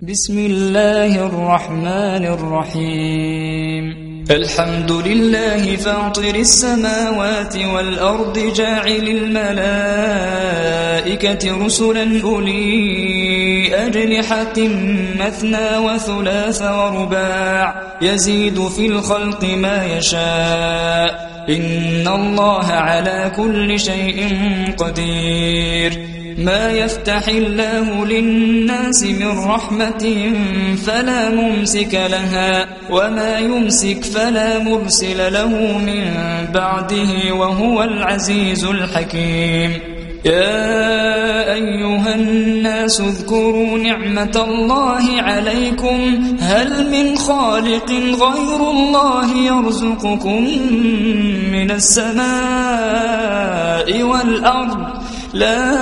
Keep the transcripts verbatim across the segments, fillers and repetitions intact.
بسم الله الرحمن الرحيم الحمد لله فاطر السماوات والأرض جاعل الملائكة رسلا أولي أجنحة مثنى وثلاث ورباع يزيد في الخلق ما يشاء إن الله على كل شيء قدير ما يفتح الله للناس من رحمة فلا ممسك لها وما يمسك فلا مرسل له من بعده وهو العزيز الحكيم يا أيها الناس اذكروا نعمة الله عليكم هل من خالق غير الله يرزقكم من السماء والأرض لا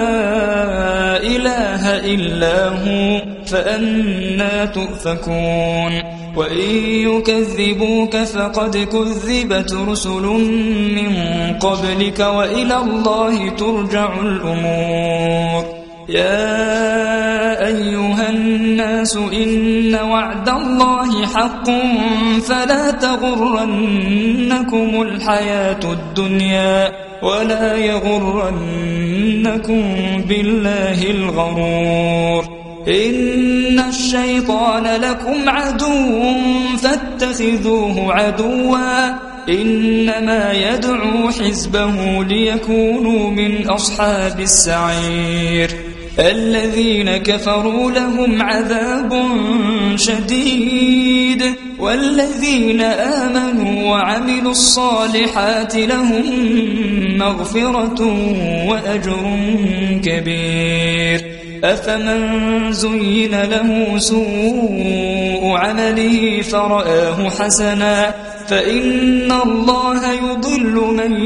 إله إلا هو فأنى تؤفكون وإن يكذبوك فقد كذبت رسل من قبلك وإلى الله ترجع الأمور يا أيها الناس إن وعد الله حق فلا تغرنكم الحياة الدنيا ولا يغرنكم بالله الغرور إن الشيطان لكم عدو فاتخذوه عدوا إنما يدعو حزبه ليكونوا من أصحاب السعير الذين كفروا لهم عذاب شديد والذين آمنوا وعملوا الصالحات لهم مغفرة وأجر كبير أفمن زين له سوء عمله فرآه حسنا فإن الله يضل من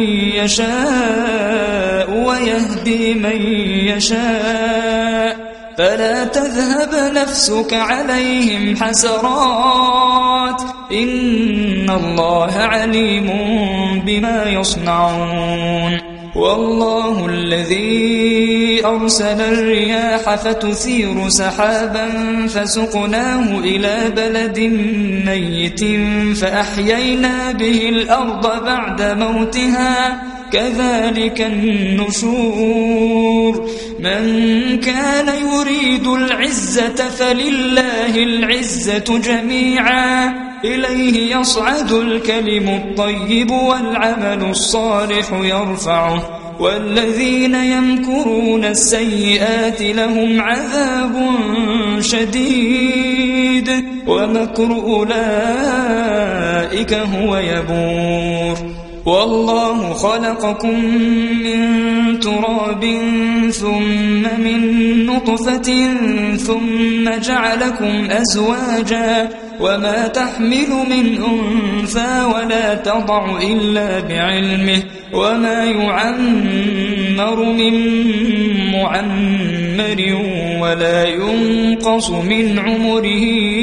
يشاء ويهدي من يشاء فلا تذهب نفسك عليهم حسرات إن الله عليم بما يصنعون والله الذي أرسل الرياح فتثير سحابا فسقناه إلى بلد ميت فأحيينا به الأرض بعد موتها كذلك النشور من كان يريد العزة فلله العزة جميعا إليه يصعد الكلم الطيب والعمل الصالح يرفعه والذين يمكرون السيئات لهم عذاب شديد ومكر أولئك هو يبور والله خلقكم من تراب ثم من نطفة ثم جعلكم أزواجا وما تحمل من أنثى ولا تضع إلا بعلمه وما يعمر من معمر ولا ينقص من عمره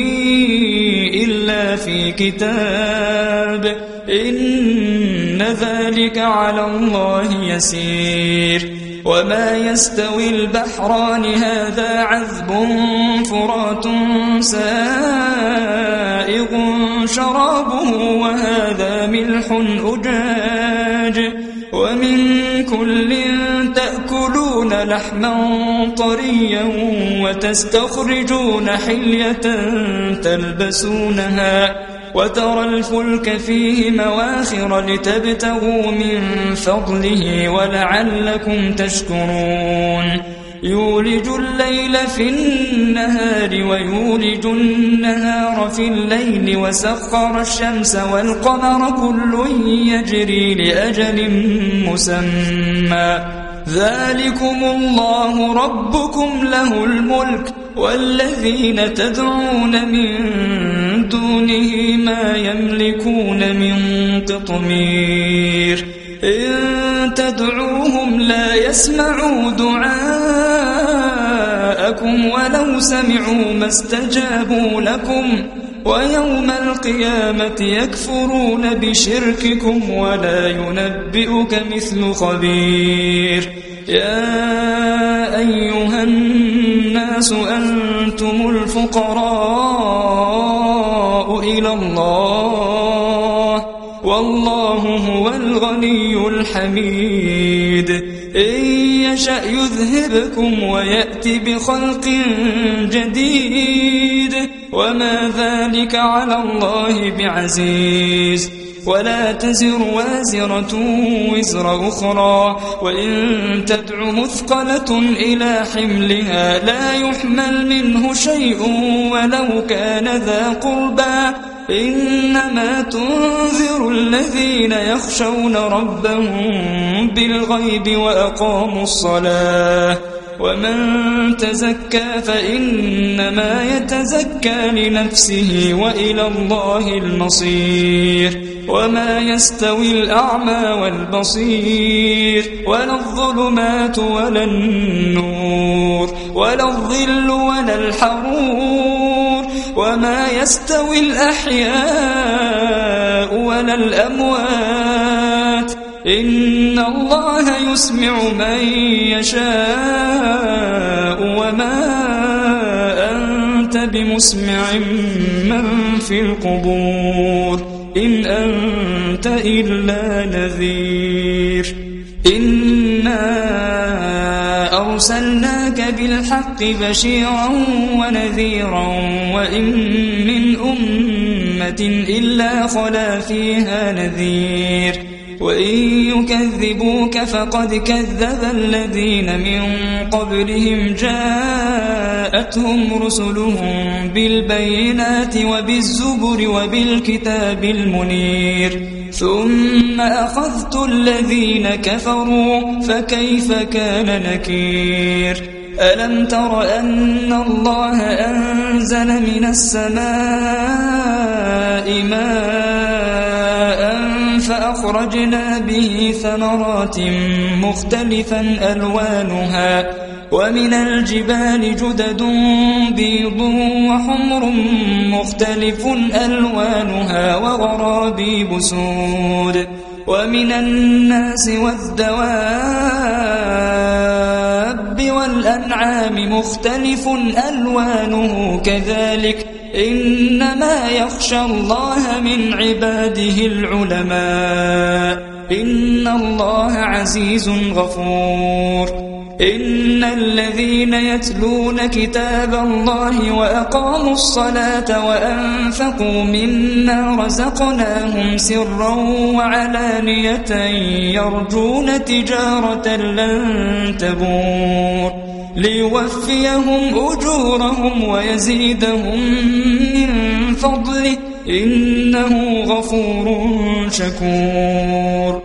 إلا في كتاب إن ذلك على الله يسير وما يستوي البحران هذا عذب فرات سائغ شرابه وهذا ملح أجاج ومن كل تأكلون لحما طريا وتستخرجون حلية تلبسونها وترى الفلك فيه مواخر لتبتغوا من فضله ولعلكم تشكرون يولج الليل في النهار ويولج النهار في الليل وسخر الشمس والقمر كل يجري لأجل مسمى ذلكم الله ربكم له الملك والذين تدعون من دونه ما يملكون من قطمير إن تدعوهم لا يسمعوا دعاءكم ولو سمعوا ما استجابوا لكم ويوم القيامة يكفرون بشرككم ولا ينبئك مثل خبير يا أيها الناس أنتم الفقراء إلى الله والله هو الغني الحميد إن يشأ يذهبكم ويأتي بخلق جديد وما ذلك على الله بعزيز ولا تزر وازرة وزر أخرى وإن تدع مثقلة إلى حملها لا يحمل منه شيء ولو كان ذا قربى إنما تنذر الذين يخشون ربهم بالغيب وأقاموا الصلاة ومن تزكى فإنما يتزكى لنفسه وإلى الله المصير وما يستوي الأعمى والبصير ولا الظلمات ولا النور ولا الظل ولا الحرور وما يستوي الأحياء ولا الأموات إن الله يسمع من يشاء وما أنت بمسمع من في القبور إن أنت إلا نذير إنا أرسلناك بالحق بشيرا ونذيرا وإن من أمة إلا خلا فيها نذير وإن يكذبوك فقد كذب الذين من قبلهم جاءتهم رسلهم بالبينات وبالزبر وبالكتاب المنير ثم أخذت الذين كفروا فكيف كان نكير ألم تر أن الله أنزل من السماء ماء فأخرجنا به ثمرات مختلفا ألوانها ومن الجبال جدد بيض وحمر مختلف ألوانها وغرابيب سود ومن الناس والدواب والأنعام مختلف ألوانه كذلك إنما يخشى الله من عباده العلماء إن الله عزيز غفور إن الذين يتلون كتاب الله وأقاموا الصلاة وأنفقوا مما رزقناهم سرا وعلانية يرجون تجارة لن تبور ليوفيهم أجورهم ويزيدهم من فضله إنه غفور شكور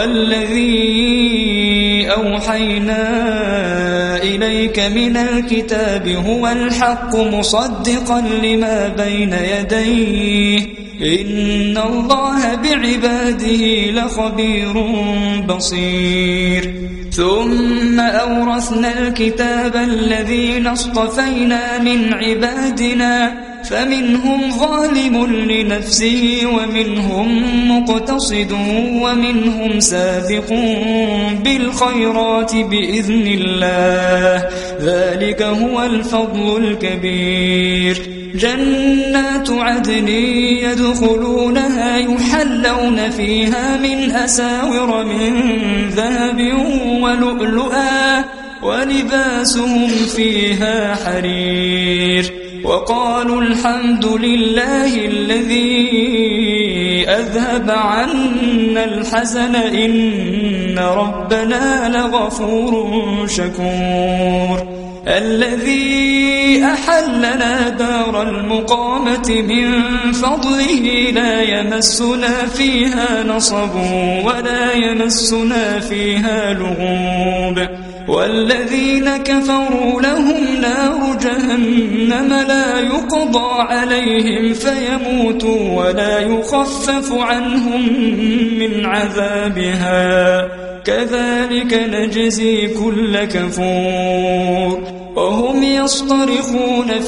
والذي أوحينا إليك من الكتاب هو الحق مصدقا لما بين يديه إن الله بعباده لخبير بصير ثم أورثنا الكتاب الذين اصطفينا من عبادنا فمنهم ظالم لنفسه ومنهم مقتصد ومنهم سابق بالخيرات بإذن الله ذلك هو الفضل الكبير جنات عدن يدخلونها يحلون فيها من أساور من ذهب ولؤلؤا ولباسهم فيها حرير وقالوا الحمد لله الذي أذهب عنا الحزن إن ربنا لغفور شكور الذي أحلنا دار المقامة من فضله لا يمسنا فيها نصب ولا يمسنا فيها لغوب والذين كفروا لهم نار جهنم لا يقضى عليهم فيموتوا ولا يخفف عنهم من عذابها كذلك نجزي كل كفور وهم يصطرخون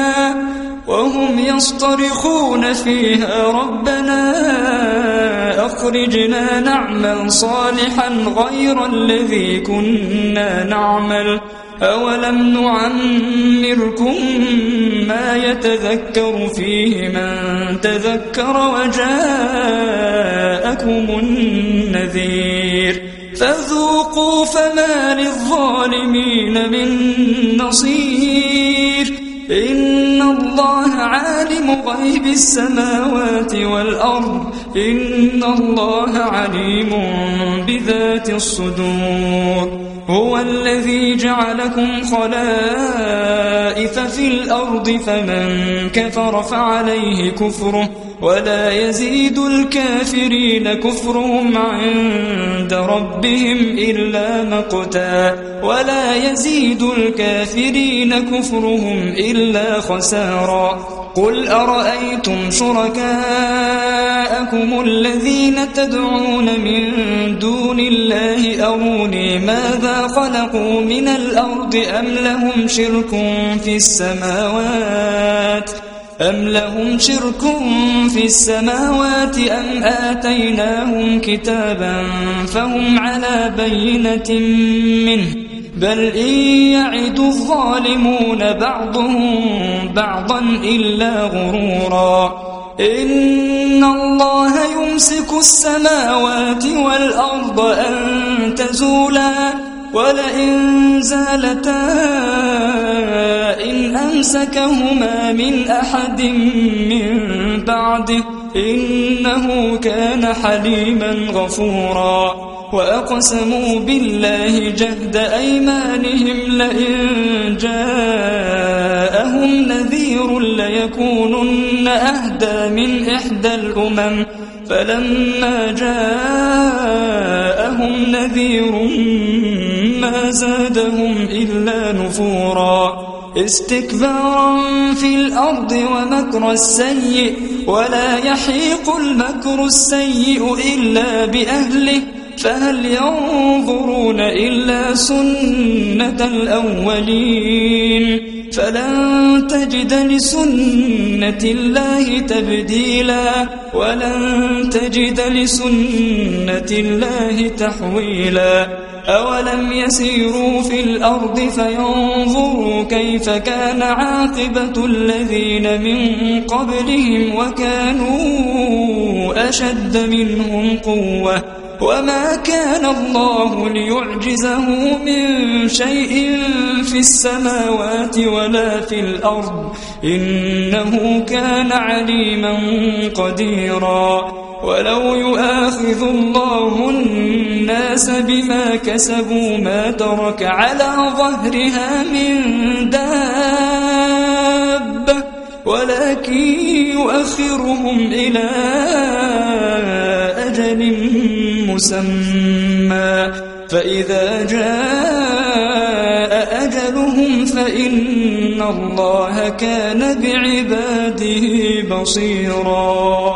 فيها وهم يصطرخون فيها ربنا أخرجنا نعمل صالحا غير الذي كنا نعمل أولم نعمركم ما يتذكر فيه من تذكر وجاءكم النذير فذوقوا فما للظالمين من نصير إن الله عالم غيب السماوات والأرض إن الله عليم بذات الصدور هو الذي جعلكم خلائف في الأرض فمن كفر فعليه كفره ولا يزيد الكافرين كفرهم عند ربهم إلا مقتا ولا يزيد الكافرين كفرهم إلا خسارا قل أرأيتم شركاءكم الذين تدعون من دون الله أروني ماذا خلقوا من الأرض أم لهم شرك في السماوات أم لهم شرك في السماوات أم آتيناهم كتابا فهم على بينة منه بل إن يعد الظالمون بعضهم بعضا إلا غرورا إن الله يمسك السماوات والأرض أن تزولا ولئن زالتا إن أمسكهما من أحد من بعده إنه كان حليما غفورا وأقسموا بالله جهد أيمانهم لئن جاءهم نذير ليكونن أهدى من إحدى الأمم فلما جاءهم نذير ما زادهم إلا نفورا استكبارا في الأرض ومكر السيء ولا يحيق المكر السيء إلا بأهله فهل ينظرون إلا سنة الأولين فلن تجد لسنة الله تبديلا ولن تجد لسنة الله تحويلا أولم يسيروا في الأرض فينظروا كيف كان عاقبة الذين من قبلهم وكانوا أشد منهم قوة وما كان الله ليعجزه من شيء في السماوات ولا في الأرض إنه كان عليما قديرا ولو يؤاخذ الله الناس بما كسبوا ما ترك على ظهرها من دابة ولكن يؤخرهم إلى أجل مسمى فإذا جاء أجلهم فإن الله كان بعباده بصيرا.